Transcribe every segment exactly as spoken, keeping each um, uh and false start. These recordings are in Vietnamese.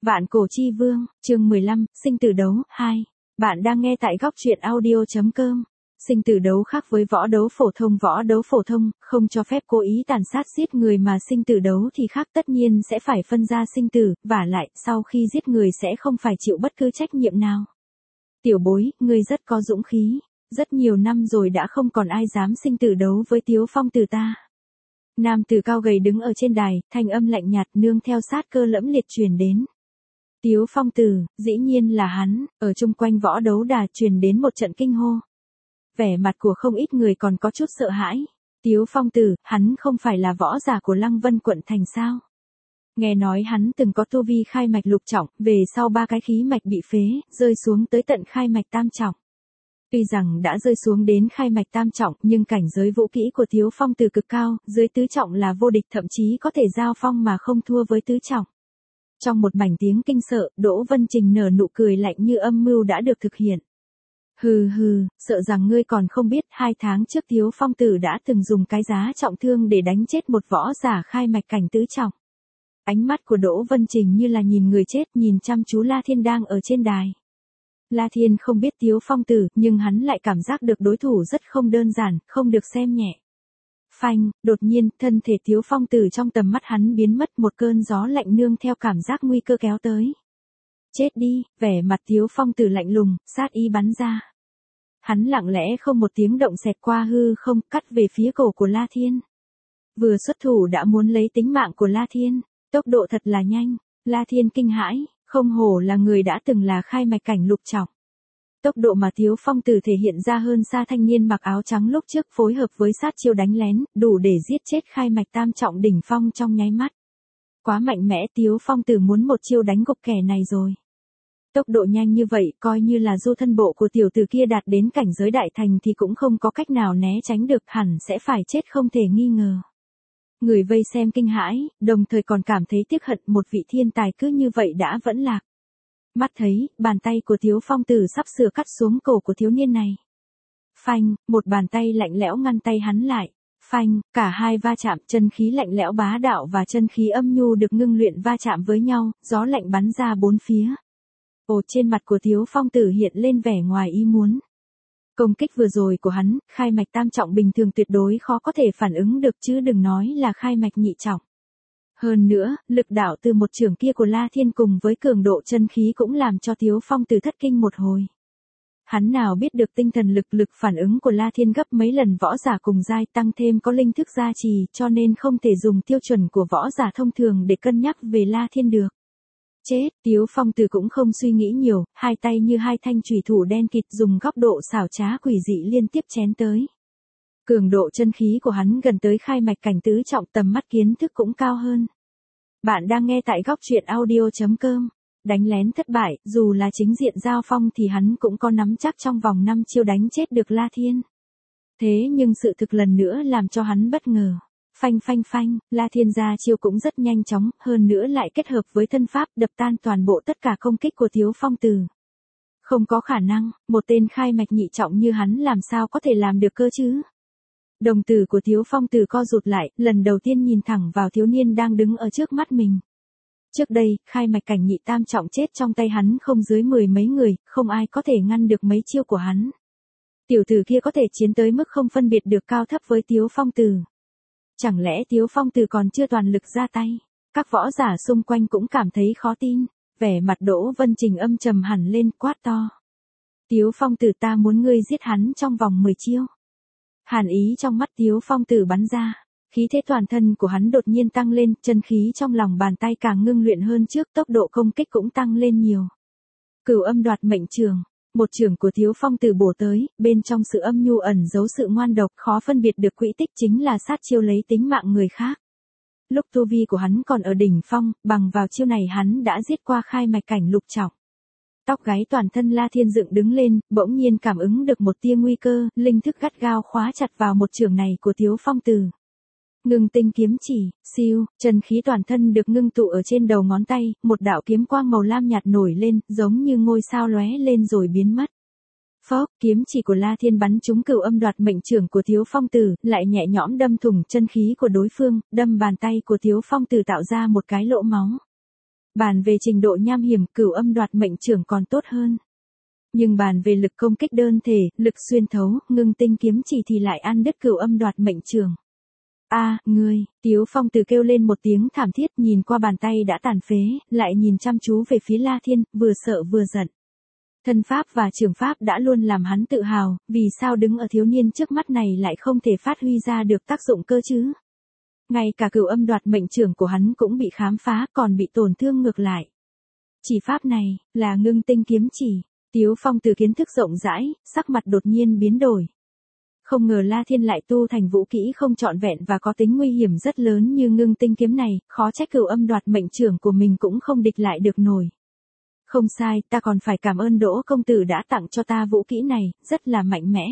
Vạn Cổ Chi Vương, chương mười lăm, sinh tử đấu, hai. Bạn đang nghe tại góc truyện audio.com. Sinh tử đấu khác với võ đấu phổ thông. Võ đấu phổ thông, không cho phép cố ý tàn sát giết người, mà sinh tử đấu thì khác, tất nhiên sẽ phải phân ra sinh tử, vả lại, sau khi giết người sẽ không phải chịu bất cứ trách nhiệm nào. Tiểu bối, ngươi rất có dũng khí, rất nhiều năm rồi đã không còn ai dám sinh tử đấu với Tiếu Phong tử ta. Nam tử cao gầy đứng ở trên đài, thanh âm lạnh nhạt nương theo sát cơ lẫm liệt truyền đến. Tiếu Phong tử, dĩ nhiên là hắn, ở chung quanh võ đấu đà truyền đến một trận kinh hô. Vẻ mặt của không ít người còn có chút sợ hãi. Tiếu Phong tử, hắn không phải là võ giả của Lăng Vân quận thành sao? Nghe nói hắn từng có tu vi khai mạch lục trọng, về sau ba cái khí mạch bị phế, rơi xuống tới tận khai mạch tam trọng. Tuy rằng đã rơi xuống đến khai mạch tam trọng, nhưng cảnh giới vũ kỹ của Tiếu Phong tử cực cao, dưới tứ trọng là vô địch, thậm chí có thể giao phong mà không thua với tứ trọng. Trong một mảnh tiếng kinh sợ, Đỗ Vân Trình nở nụ cười lạnh như âm mưu đã được thực hiện. Hừ hừ, sợ rằng ngươi còn không biết, hai tháng trước Tiếu Phong tử đã từng dùng cái giá trọng thương để đánh chết một võ giả khai mạch cảnh tứ trọng. Ánh mắt của Đỗ Vân Trình như là nhìn người chết, nhìn chăm chú La Thiên đang ở trên đài. La Thiên không biết Tiếu Phong tử, nhưng hắn lại cảm giác được đối thủ rất không đơn giản, không được xem nhẹ. Phanh, đột nhiên, thân thể Tiếu Phong tử trong tầm mắt hắn biến mất, một cơn gió lạnh nương theo cảm giác nguy cơ kéo tới. Chết đi, vẻ mặt Tiếu Phong tử lạnh lùng, sát ý bắn ra. Hắn lặng lẽ không một tiếng động xẹt qua hư không, cắt về phía cổ của La Thiên. Vừa xuất thủ đã muốn lấy tính mạng của La Thiên, tốc độ thật là nhanh. La Thiên kinh hãi, không hổ là người đã từng là khai mạch cảnh lục trọng. Tốc độ mà Tiếu Phong tử thể hiện ra hơn xa thanh niên mặc áo trắng lúc trước, phối hợp với sát chiêu đánh lén, đủ để giết chết khai mạch tam trọng đỉnh phong trong nháy mắt. Quá mạnh mẽ, Tiếu Phong tử muốn một chiêu đánh gục kẻ này rồi. Tốc độ nhanh như vậy, coi như là du thân bộ của tiểu tử kia đạt đến cảnh giới đại thành thì cũng không có cách nào né tránh được, hẳn sẽ phải chết không thể nghi ngờ. Người vây xem kinh hãi, đồng thời còn cảm thấy tiếc hận, một vị thiên tài cứ như vậy đã vẫn lạc. Mắt thấy, bàn tay của Tiếu Phong tử sắp sửa cắt xuống cổ của thiếu niên này. Phanh, một bàn tay lạnh lẽo ngăn tay hắn lại. Phanh, cả hai va chạm, chân khí lạnh lẽo bá đạo và chân khí âm nhu được ngưng luyện va chạm với nhau, gió lạnh bắn ra bốn phía. Ồ, trên mặt của Tiếu Phong tử hiện lên vẻ ngoài ý muốn. Công kích vừa rồi của hắn, khai mạch tam trọng bình thường tuyệt đối khó có thể phản ứng được, chứ đừng nói là khai mạch nhị trọng. Hơn nữa, lực đạo từ một chưởng kia của La Thiên cùng với cường độ chân khí cũng làm cho Tiếu Phong tử thất kinh một hồi. Hắn nào biết được tinh thần lực lực phản ứng của La Thiên gấp mấy lần võ giả cùng giai, tăng thêm có linh thức gia trì, cho nên không thể dùng tiêu chuẩn của võ giả thông thường để cân nhắc về La Thiên được. Chết, Tiếu Phong tử cũng không suy nghĩ nhiều, hai tay như hai thanh chủy thủ đen kịt dùng góc độ xảo trá quỷ dị liên tiếp chém tới. Cường độ chân khí của hắn gần tới khai mạch cảnh tứ trọng, tầm mắt kiến thức cũng cao hơn. Bạn đang nghe tại góc truyện audio.com. Đánh lén thất bại, dù là chính diện giao phong thì hắn cũng có nắm chắc trong vòng năm chiêu đánh chết được La Thiên. Thế nhưng sự thực lần nữa làm cho hắn bất ngờ. Phanh phanh phanh, La Thiên ra chiêu cũng rất nhanh chóng, hơn nữa lại kết hợp với thân pháp đập tan toàn bộ tất cả công kích của Tiếu Phong tử. Không có khả năng, một tên khai mạch nhị trọng như hắn làm sao có thể làm được cơ chứ? Đồng tử của Tiếu Phong tử co rụt lại, lần đầu tiên nhìn thẳng vào thiếu niên đang đứng ở trước mắt mình. Trước đây, khai mạch cảnh nhị tam trọng chết trong tay hắn không dưới mười mấy người, không ai có thể ngăn được mấy chiêu của hắn. Tiểu tử kia có thể chiến tới mức không phân biệt được cao thấp với Tiếu Phong tử. Chẳng lẽ Tiếu Phong tử còn chưa toàn lực ra tay? Các võ giả xung quanh cũng cảm thấy khó tin, vẻ mặt Đỗ Vân Trình âm trầm hẳn lên, quát to. Tiếu Phong tử, ta muốn ngươi giết hắn trong vòng mười chiêu. Hàn ý trong mắt Tiếu Phong tử bắn ra, khí thế toàn thân của hắn đột nhiên tăng lên, chân khí trong lòng bàn tay càng ngưng luyện hơn trước, tốc độ công kích cũng tăng lên nhiều. Cửu âm đoạt mệnh trường, một trường của Tiếu Phong tử bổ tới, bên trong sự âm nhu ẩn giấu sự ngoan độc, khó phân biệt được quỹ tích, chính là sát chiêu lấy tính mạng người khác. Lúc tu vi của hắn còn ở đỉnh phong, bằng vào chiêu này hắn đã giết qua khai mạch cảnh lục trọng. Tóc gáy toàn thân La Thiên dựng đứng lên, bỗng nhiên cảm ứng được một tia nguy cơ, linh thức gắt gao khóa chặt vào một trường này của Tiếu Phong tử. Ngưng tinh kiếm chỉ, siêu, chân khí toàn thân được ngưng tụ ở trên đầu ngón tay, một đạo kiếm quang màu lam nhạt nổi lên, giống như ngôi sao lóe lên rồi biến mất. Phốc, kiếm chỉ của La Thiên bắn trúng cửu âm đoạt mệnh trưởng của Tiếu Phong tử, lại nhẹ nhõm đâm thủng chân khí của đối phương, đâm bàn tay của Tiếu Phong tử tạo ra một cái lỗ máu. Bàn về trình độ nham hiểm, Cửu Âm Đoạt Mệnh Chưởng còn tốt hơn. Nhưng bàn về lực công kích đơn thể, lực xuyên thấu, Ngưng Tinh Kiếm Chỉ thì lại ăn đứt Cửu Âm Đoạt Mệnh Chưởng. A, ngươi, Tiếu Phong Từ kêu lên một tiếng thảm thiết, nhìn qua bàn tay đã tàn phế, lại nhìn chăm chú về phía La Thiên, vừa sợ vừa giận. Thân pháp và trường pháp đã luôn làm hắn tự hào, vì sao đứng ở thiếu niên trước mắt này lại không thể phát huy ra được tác dụng cơ chứ? Ngay cả Cửu Âm Đoạt Mệnh Chưởng của hắn cũng bị khám phá, còn bị tổn thương ngược lại. Chỉ pháp này, là Ngưng Tinh Kiếm Chỉ. Tiếu Phong Từ kiến thức rộng rãi, sắc mặt đột nhiên biến đổi. Không ngờ La Thiên lại tu thành vũ kỹ không trọn vẹn và có tính nguy hiểm rất lớn như Ngưng Tinh Kiếm này, khó trách Cửu Âm Đoạt Mệnh Chưởng của mình cũng không địch lại được nổi. Không sai, ta còn phải cảm ơn Đỗ công tử đã tặng cho ta vũ kỹ này, rất là mạnh mẽ.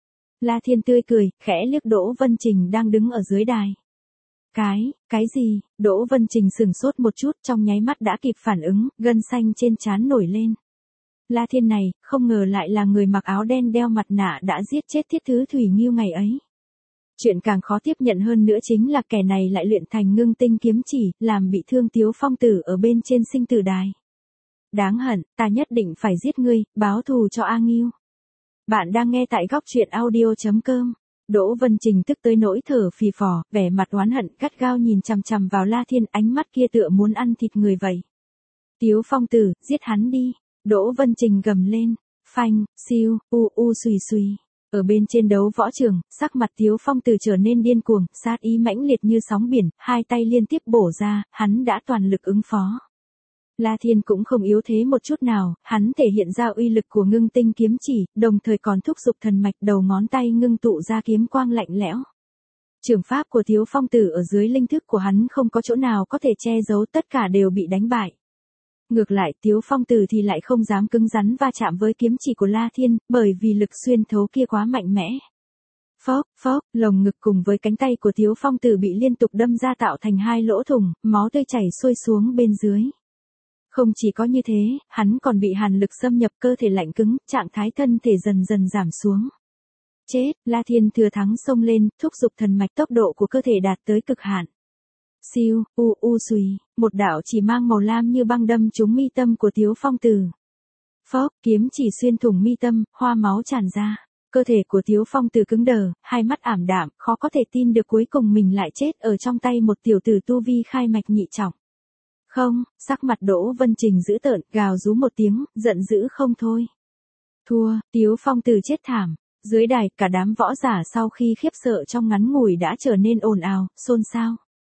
La Thiên tươi cười, khẽ liếc Đỗ Vân Trình đang đứng ở dưới đài. Cái, cái gì? Đỗ Vân Trình sừng sốt một chút, trong nháy mắt đã kịp phản ứng, gân xanh trên trán nổi lên. La Thiên này, không ngờ lại là người mặc áo đen đeo mặt nạ đã giết chết Thiết Thứ Thủy Nghiêu ngày ấy. Chuyện càng khó tiếp nhận hơn nữa chính là kẻ này lại luyện thành Ngưng Tinh Kiếm Chỉ, làm bị thương Tiếu Phong Tử ở bên trên sinh tử đài. Đáng hận, ta nhất định phải giết ngươi, báo thù cho A Nghiêu. Bạn đang nghe tại góc truyện audio chấm com. Đỗ Vân Trình tức tới nỗi thở phì phò, vẻ mặt oán hận gắt gao nhìn chằm chằm vào La Thiên, ánh mắt kia tựa muốn ăn thịt người vậy. Tiếu Phong Tử, giết hắn đi. Đỗ Vân Trình gầm lên. Phanh, siêu, u u xùy xùy. Ở bên trên đấu võ trường, sắc mặt Tiếu Phong Tử trở nên điên cuồng, sát ý mãnh liệt như sóng biển, hai tay liên tiếp bổ ra, hắn đã toàn lực ứng phó. La Thiên cũng không yếu thế một chút nào, hắn thể hiện ra uy lực của Ngưng Tinh Kiếm Chỉ, đồng thời còn thúc giục thần mạch, đầu ngón tay ngưng tụ ra kiếm quang lạnh lẽo. Trường pháp của Tiếu Phong Tử ở dưới linh thức của hắn không có chỗ nào có thể che giấu, tất cả đều bị đánh bại. Ngược lại Tiếu Phong Tử thì lại không dám cứng rắn va chạm với kiếm chỉ của La Thiên, bởi vì lực xuyên thấu kia quá mạnh mẽ. Phốc, phốc, lồng ngực cùng với cánh tay của Tiếu Phong Tử bị liên tục đâm ra tạo thành hai lỗ thủng, máu tươi chảy xuôi xuống bên dưới. Không chỉ có như thế, hắn còn bị hàn lực xâm nhập cơ thể lạnh cứng, trạng thái thân thể dần dần giảm xuống. Chết, La Thiên thừa thắng xông lên, thúc giục thần mạch, tốc độ của cơ thể đạt tới cực hạn. Siêu, u u xùy, một đạo chỉ mang màu lam như băng đâm trúng mi tâm của Tiếu Phong Tử. Phốc, kiếm chỉ xuyên thủng mi tâm, hoa máu tràn ra. Cơ thể của Tiếu Phong Tử cứng đờ, hai mắt ảm đạm, khó có thể tin được cuối cùng mình lại chết ở trong tay một tiểu tử tu vi khai mạch nhị trọng. Không, sắc mặt Đỗ Vân Trình dữ tợn, gào rú một tiếng, giận dữ không thôi. Thua, Tiếu Phong Tử chết thảm. Dưới đài, cả đám võ giả sau khi khiếp sợ trong ngắn ngủi đã trở nên ồn ào, xôn xao.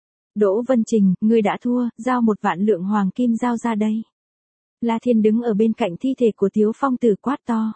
Đỗ Vân Trình, ngươi đã thua, giao một vạn lượng hoàng kim giao ra đây. La Thiên đứng ở bên cạnh thi thể của Tiếu Phong Tử quát to.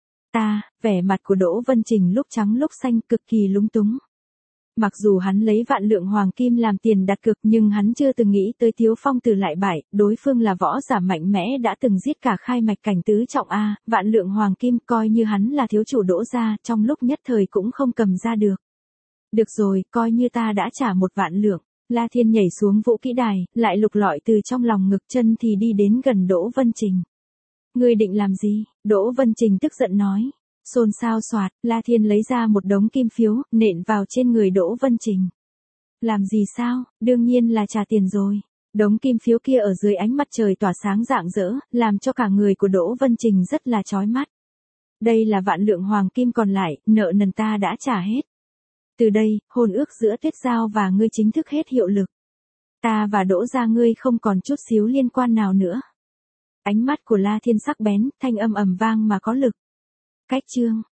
Ta, vẻ mặt của Đỗ Vân Trình lúc trắng lúc xanh, cực kỳ lúng túng. Mặc dù hắn lấy vạn lượng hoàng kim làm tiền đặt cược, nhưng hắn chưa từng nghĩ tới Tiếu Phong Tử lại bại, đối phương là võ giả mạnh mẽ đã từng giết cả khai mạch cảnh tứ trọng A, vạn lượng hoàng kim coi như hắn là thiếu chủ Đỗ gia, trong lúc nhất thời cũng không cầm ra được. Được rồi, coi như ta đã trả một vạn lượng. La Thiên nhảy xuống vũ kỹ đài, lại lục lọi từ trong lòng ngực chân thì đi đến gần Đỗ Vân Trình. Ngươi định làm gì? Đỗ Vân Trình tức giận nói. Xôn xao xoạt, La Thiên lấy ra một đống kim phiếu, nện vào trên người Đỗ Vân Trình. Làm gì sao? Đương nhiên là trả tiền rồi. Đống kim phiếu kia ở dưới ánh mặt trời tỏa sáng rạng rỡ, làm cho cả người của Đỗ Vân Trình rất là chói mắt. Đây là vạn lượng hoàng kim còn lại, nợ nần ta đã trả hết. Từ đây, hôn ước giữa Tuyết Giao và ngươi chính thức hết hiệu lực. Ta và Đỗ gia ngươi không còn chút xíu liên quan nào nữa. Ánh mắt của La Thiên sắc bén, thanh âm ầm vang mà có lực. Cách chương,